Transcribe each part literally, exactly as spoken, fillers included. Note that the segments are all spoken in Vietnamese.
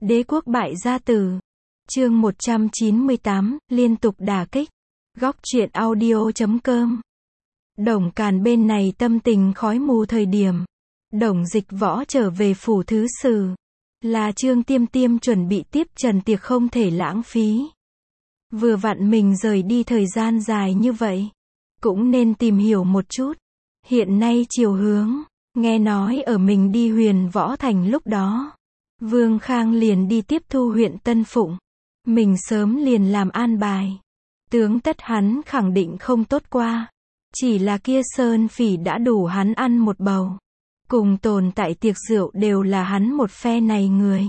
Đế quốc bại gia tử. Chương một trăm chín mươi tám, liên tục đả kích. Góc truyện audio chấm com. Đồng Càn bên này tâm tình khói mù thời điểm Đồng Dịch Võ trở về phủ thứ sử, là Trương Tiêm Tiêm chuẩn bị tiếp trần tiệc không thể lãng phí. Vừa vặn mình rời đi thời gian dài như vậy, cũng nên tìm hiểu một chút. Hiện nay chiều hướng, nghe nói ở mình đi Huyền Võ Thành lúc đó, Vương Khang liền đi tiếp thu huyện Tân Phụng. Mình sớm liền làm an bài. Tướng tất hắn khẳng định không tốt qua. Chỉ là kia Sơn Phỉ đã đủ hắn ăn một bầu. Cùng tồn tại tiệc rượu đều là hắn một phe này người.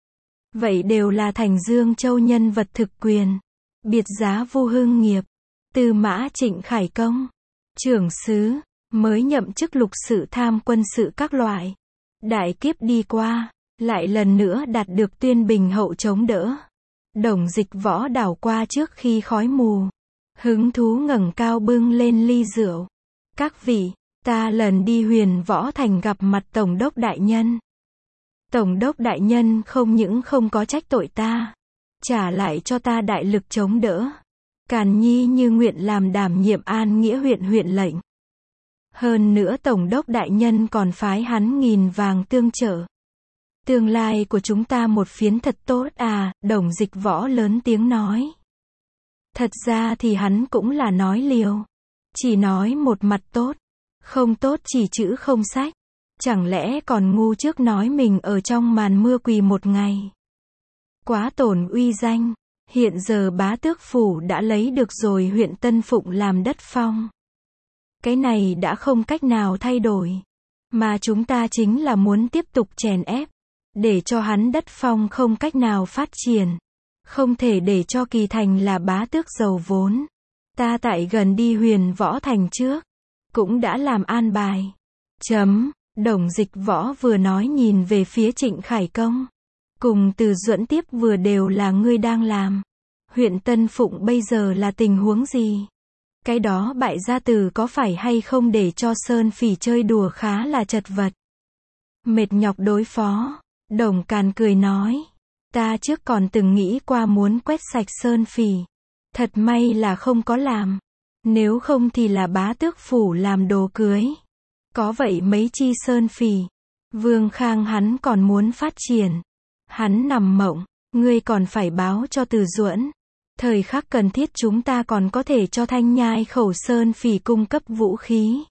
Vậy đều là Thành Dương Châu nhân vật thực quyền. Biệt giá Vu Hưng Nghiệp, Tư Mã Trịnh Khải Công, trưởng sứ, mới nhậm chức lục sự tham quân sự các loại. Đại kiếp đi qua, lại lần nữa đạt được Tuyên Bình hậu chống đỡ. Đồng Dịch Võ đảo qua trước khi khói mù, hứng thú ngẩng cao bưng lên ly rượu. Các vị, ta lần đi Huyền Võ Thành gặp mặt Tổng đốc đại nhân. Tổng đốc đại nhân không những không có trách tội ta, trả lại cho ta đại lực chống đỡ. Càn Nhi như nguyện làm đảm nhiệm An Nghĩa huyện huyện lệnh. Hơn nữa Tổng đốc đại nhân còn phái hắn nghìn vàng tương trợ. Tương lai của chúng ta một phiến thật tốt à, Đồng Dịch Võ lớn tiếng nói. Thật ra thì hắn cũng là nói liều. Chỉ nói một mặt tốt, không tốt chỉ chữ không sách. Chẳng lẽ còn ngu trước nói mình ở trong màn mưa quỳ một ngày. Quá tổn uy danh, hiện giờ bá tước phủ đã lấy được rồi huyện Tân Phụng làm đất phong. Cái này đã không cách nào thay đổi. Mà chúng ta chính là muốn tiếp tục chèn ép. Để cho hắn đất phong không cách nào phát triển. Không thể để cho Kỳ Thành là bá tước giàu vốn. Ta tại gần đi Huyền Võ Thành trước, cũng đã làm an bài. Chấm, Đồng Dịch Võ vừa nói nhìn về phía Trịnh Khải Công. Cùng Từ Duẫn tiếp vừa đều là ngươi đang làm. Huyện Tân Phụng bây giờ là tình huống gì? Cái đó bại gia tử có phải hay không để cho Sơn Phỉ chơi đùa khá là chật vật. Mệt nhọc đối phó. Đồng Càn cười nói. Ta trước còn từng nghĩ qua muốn quét sạch Sơn Phỉ. Thật may là không có làm. Nếu không thì là bá tước phủ làm đồ cưới. Có vậy mấy chi Sơn Phỉ. Vương Khang hắn còn muốn phát triển. Hắn nằm mộng. Ngươi còn phải báo cho Từ Duẫn. Thời khắc cần thiết chúng ta còn có thể cho Thanh Nhai khẩu Sơn Phỉ cung cấp vũ khí.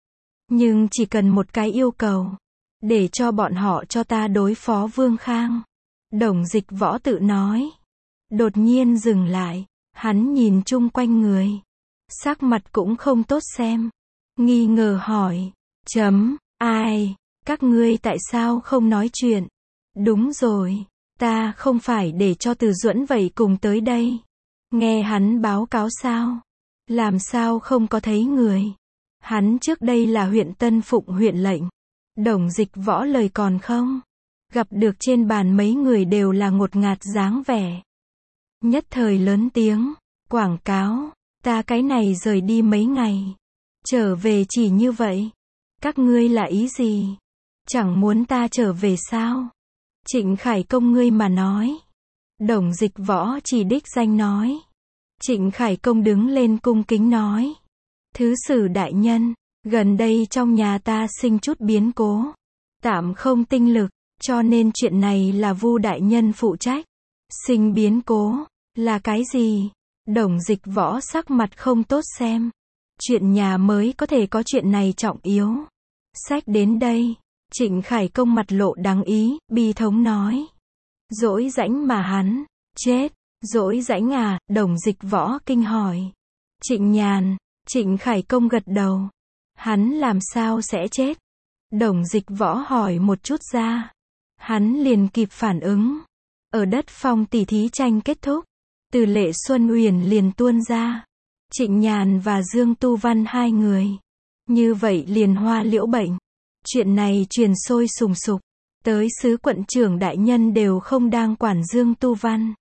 Nhưng chỉ cần một cái yêu cầu. Để cho bọn họ cho ta đối phó Vương Khang. Đồng Dịch Võ tự nói. Đột nhiên dừng lại. Hắn nhìn chung quanh người. Sắc mặt cũng không tốt xem. Nghi ngờ hỏi. Chấm, ai? Các ngươi tại sao không nói chuyện? Đúng rồi. Ta không phải để cho Từ Duẫn vậy cùng tới đây. Nghe hắn báo cáo sao? Làm sao không có thấy người? Hắn trước đây là huyện Tân Phụng huyện lệnh. Đồng Dịch Võ lời còn không? Gặp được trên bàn mấy người đều là ngột ngạt dáng vẻ. Nhất thời lớn tiếng. Quảng cáo. Ta cái này rời đi mấy ngày. Trở về chỉ như vậy. Các ngươi là ý gì? Chẳng muốn ta trở về sao? Trịnh Khải Công ngươi mà nói. Đồng Dịch Võ chỉ đích danh nói. Trịnh Khải Công đứng lên cung kính nói. Thứ sử đại nhân, gần đây trong nhà ta sinh chút biến cố. Tạm không tinh lực, cho nên chuyện này là Vu đại nhân phụ trách. Sinh biến cố, là cái gì? Đồng Dịch Võ sắc mặt không tốt xem. Chuyện nhà mới có thể có chuyện này trọng yếu. Sách đến đây, Trịnh Khải Công mặt lộ đắng ý, bi thống nói. Dỗi rãnh mà hắn, chết, dỗi rãnh à, Đồng Dịch Võ kinh hỏi. Trịnh Nhàn, Trịnh Khải Công gật đầu. Hắn làm sao sẽ chết? Đồng Dịch Võ hỏi một chút ra. Hắn liền kịp phản ứng. Ở đất phong tỷ thí tranh kết thúc. Từ Lệ Xuân Uyển liền tuôn ra. Trịnh Nhàn và Dương Tu Văn hai người. Như vậy liền hoa liễu bệnh. Chuyện này truyền sôi sùng sục. Tới sứ quận trưởng đại nhân đều không đang quản Dương Tu Văn.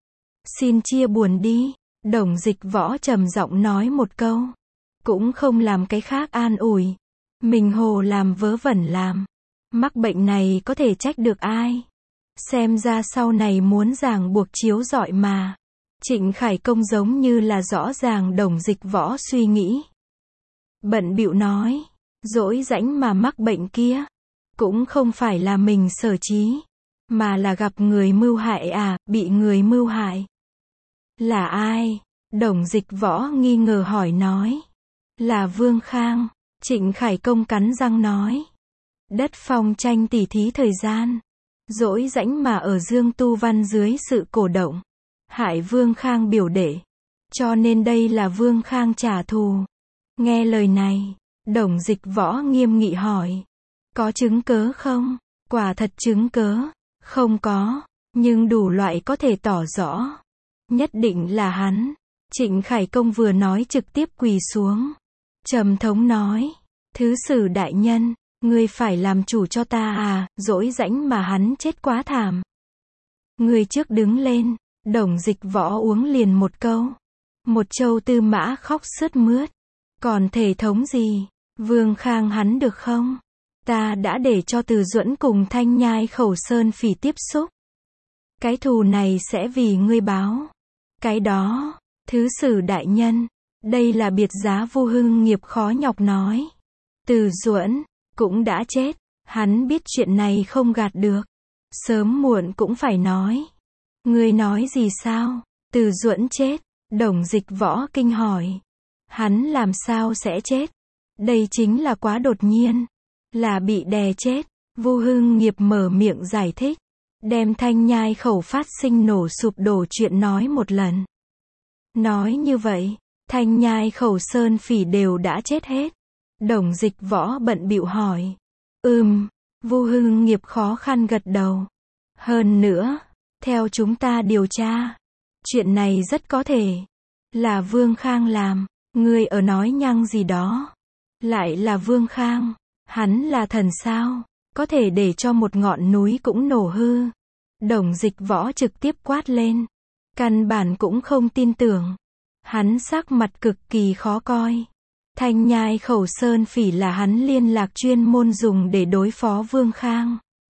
Xin chia buồn đi. Đồng Dịch Võ trầm giọng nói một câu. Cũng không làm cái khác an ủi. Mình hồ làm vớ vẩn làm. Mắc bệnh này có thể trách được ai? Xem ra sau này muốn ràng buộc chiếu rọi mà. Trịnh Khải Công giống như là rõ ràng Đồng Dịch Võ suy nghĩ. Bận bịu nói, dỗi rãnh mà mắc bệnh kia, cũng không phải là mình sở trí, mà là gặp người mưu hại à, bị người mưu hại. Là ai? Đồng Dịch Võ nghi ngờ hỏi nói. Là Vương Khang. Trịnh Khải Công cắn răng nói. Đất phong tranh tỉ thí thời gian, dỗi rãnh mà ở Dương Tu Văn dưới sự cổ động, hại Vương Khang biểu đệ. Cho nên đây là Vương Khang trả thù. Nghe lời này, Đồng Dịch Võ nghiêm nghị hỏi. Có chứng cớ không? Quả thật chứng cớ. Không có, nhưng đủ loại có thể tỏ rõ. Nhất định là hắn. Trịnh Khải Công vừa nói trực tiếp quỳ xuống. Trầm thống nói. Thứ sử đại nhân, ngươi phải làm chủ cho ta à, dỗi rãnh mà hắn chết quá thảm. Ngươi trước đứng lên. Đồng Dịch Võ uống liền một câu. Một châu Tư Mã khóc sướt mướt. Còn thể thống gì? Vương Khang hắn được không? Ta đã để cho Từ Duẫn cùng Thanh Nhai Khẩu Sơn Phỉ tiếp xúc. Cái thù này sẽ vì ngươi báo. Cái đó, thứ sử đại nhân, đây là biệt giá Vu Hưng Nghiệp khó nhọc nói. Từ Duẫn cũng đã chết, hắn biết chuyện này không gạt được, sớm muộn cũng phải nói. Ngươi nói gì sao? Từ Duẫn chết? Đồng Dịch Võ kinh hỏi. Hắn làm sao sẽ chết? Đây chính là quá đột nhiên, là bị đè chết. Vu Hưng Nghiệp mở miệng giải thích, đem Thanh Nhai Khẩu phát sinh nổ sụp đổ chuyện nói một lần. Nói như vậy, Thanh Nhai Khẩu Sơn Phỉ đều đã chết hết. Đồng Dịch Võ bận bịu hỏi. Ừm, Vu Hưng Nghiệp khó khăn gật đầu. Hơn nữa, theo chúng ta điều tra, chuyện này rất có thể là Vương Khang làm. Ngươi ở nói nhăng gì đó? Lại là Vương Khang? Hắn là thần sao? Có thể để cho một ngọn núi cũng nổ hư. Đồng Dịch Võ trực tiếp quát lên. Căn bản cũng không tin tưởng. Hắn sắc mặt cực kỳ khó coi. Thanh Nhai Khẩu Sơn Phỉ là hắn liên lạc chuyên môn dùng để đối phó Vương Khang.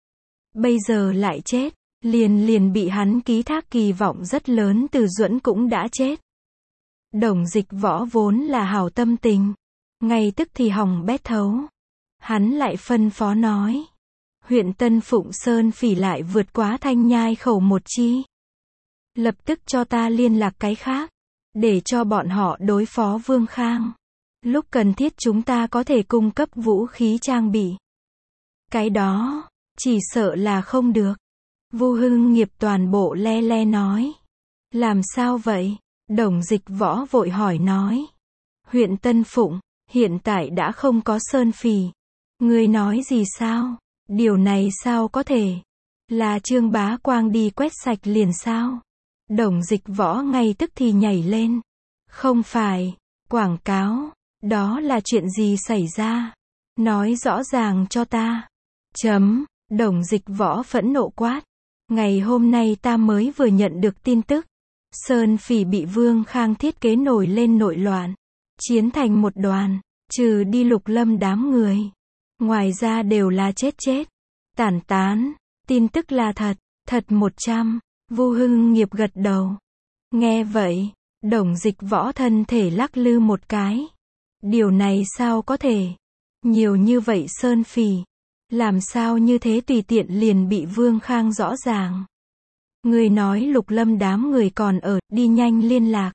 Bây giờ lại chết, liền liền bị hắn ký thác kỳ vọng rất lớn. Từ Duẫn cũng đã chết. Đồng Dịch Võ vốn là hảo tâm tình, ngay tức thì hỏng bét thấu. Hắn lại phân phó nói. Huyện Tân Phụng Sơn Phỉ lại vượt quá Thanh Nhai Khẩu một chi. Lập tức cho ta liên lạc cái khác, để cho bọn họ đối phó Vương Khang. Lúc cần thiết chúng ta có thể cung cấp vũ khí trang bị. Cái đó, chỉ sợ là không được. Vu Hưng Nghiệp toàn bộ le le nói. Làm sao vậy? Đồng Dịch Võ vội hỏi nói. Huyện Tân Phụng, hiện tại đã không có Sơn Phỉ. Ngươi nói gì sao? Điều này sao có thể? Là Trương Bá Quang đi quét sạch liền sao? Đồng Dịch Võ ngay tức thì nhảy lên. Không phải, quảng cáo, đó là chuyện gì xảy ra? Nói rõ ràng cho ta. Chấm, Đồng Dịch Võ phẫn nộ quát. Ngày hôm nay ta mới vừa nhận được tin tức. Sơn Phỉ bị Vương Khang thiết kế nổi lên nội loạn. Chiến thành một đoàn, trừ đi Lục Lâm đám người. Ngoài ra đều là chết chết. Tản tán, tin tức là thật, thật một trăm. Vu Hưng Nghiệp gật đầu. Nghe vậy, Đồng Dịch Võ thân thể lắc lư một cái. Điều này sao có thể? Nhiều như vậy Sơn Phỉ. Làm sao như thế tùy tiện liền bị Vương Khang rõ ràng. Người nói Lục Lâm đám người còn ở, đi nhanh liên lạc.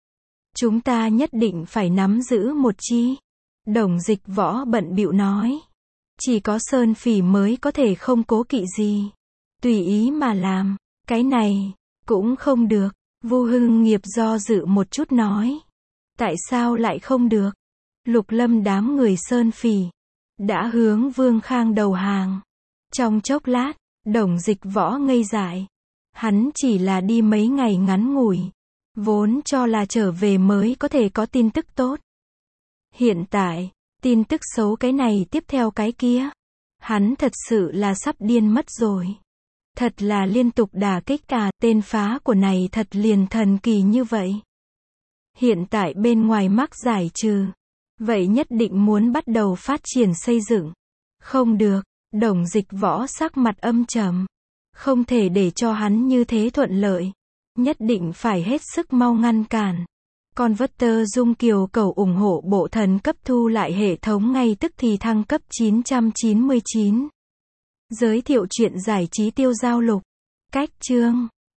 Chúng ta nhất định phải nắm giữ một chi. Đồng Dịch Võ bận bịu nói. Chỉ có Sơn Phỉ mới có thể không cố kỵ gì. Tùy ý mà làm. Cái này, cũng không được. Vu Hưng Nghiệp do dự một chút nói. Tại sao lại không được? Lục Lâm đám người Sơn Phỉ đã hướng Vương Khang đầu hàng. Trong chốc lát, Đồng Dịch Võ ngây dại. Hắn chỉ là đi mấy ngày ngắn ngủi, vốn cho là trở về mới có thể có tin tức tốt. Hiện tại, tin tức xấu cái này tiếp theo cái kia. Hắn thật sự là sắp điên mất rồi. Thật là liên tục đả kích à, tên phá của này thật liền thần kỳ như vậy. Hiện tại bên ngoài mắc giải trừ. Vậy nhất định muốn bắt đầu phát triển xây dựng. Không được, Đồng Dịch Võ sắc mặt âm trầm. Không thể để cho hắn như thế thuận lợi. Nhất định phải hết sức mau ngăn cản. Converter Dung Kiều cầu ủng hộ bộ thần cấp thu lại hệ thống ngay tức thì thăng cấp chín trăm chín mươi chín. Giới thiệu truyện giải trí Tiêu Giao Lục. Cách chương